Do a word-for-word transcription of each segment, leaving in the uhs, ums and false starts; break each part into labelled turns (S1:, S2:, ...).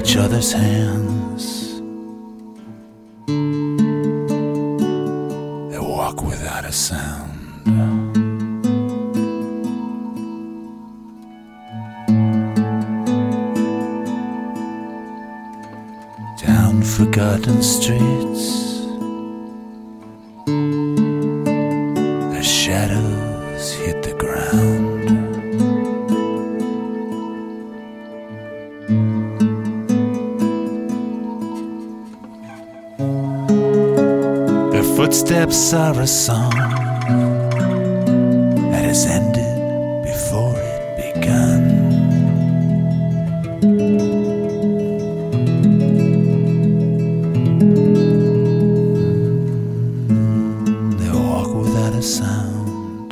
S1: each other's hands. They walk without a sound. Down forgotten streets, their shadows hit the ground. Their footsteps are a song that has ended before it begun. Sound,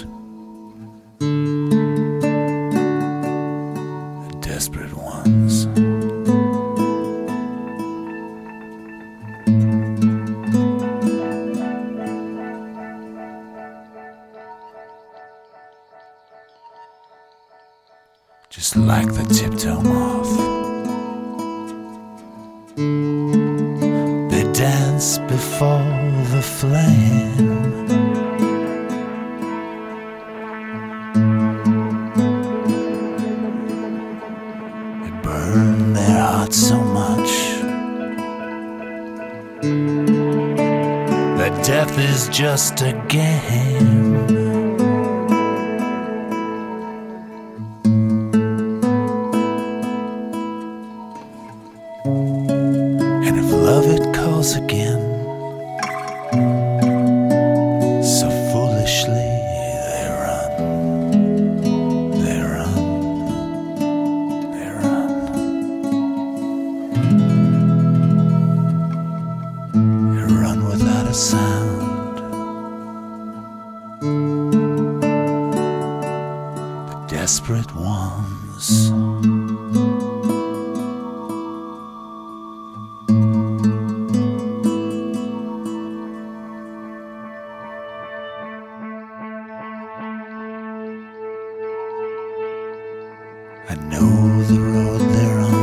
S1: the desperate ones. Just like the tiptoe moth, they dance before the flame. Burn their hearts so much that death is just a game. And if love it calls again, so foolishly they run, they run. Without a sound, the desperate ones. I know the road they're on.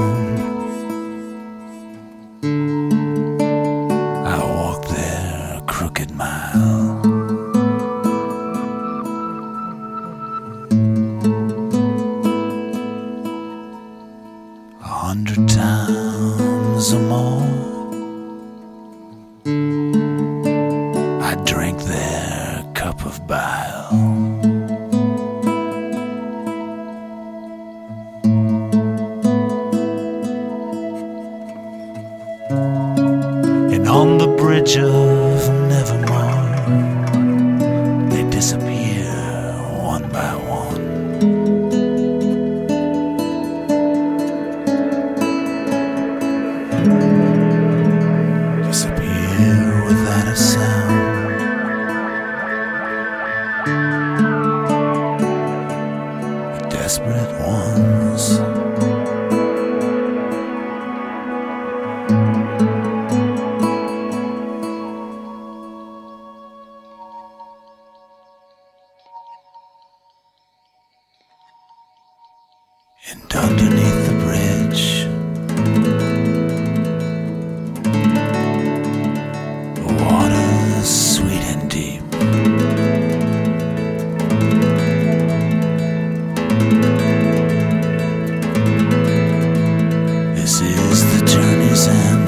S1: Crooked mile. A hundred times or more I drank their cup of bile. And on the bridge of nevermore, they disappear one by one. Disappear without a sound. The desperate ones. And underneath the bridge, the water's sweet and deep. This is the journey's end,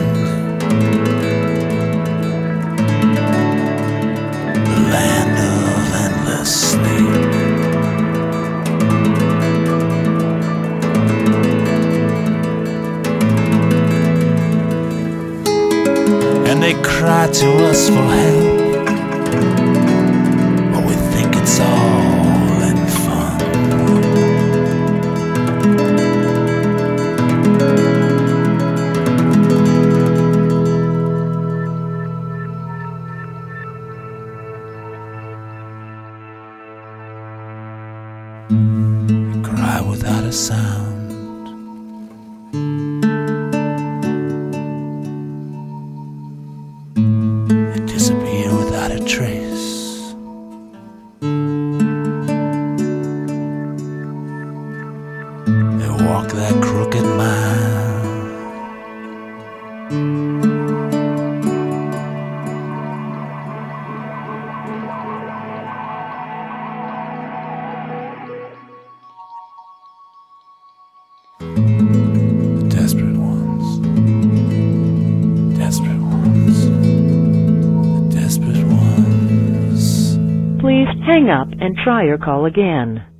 S1: the land of endless sleep. And they cry to us for help, but we think it's all in fun. They cry without a sound. Disappear
S2: Hang up and try your call again.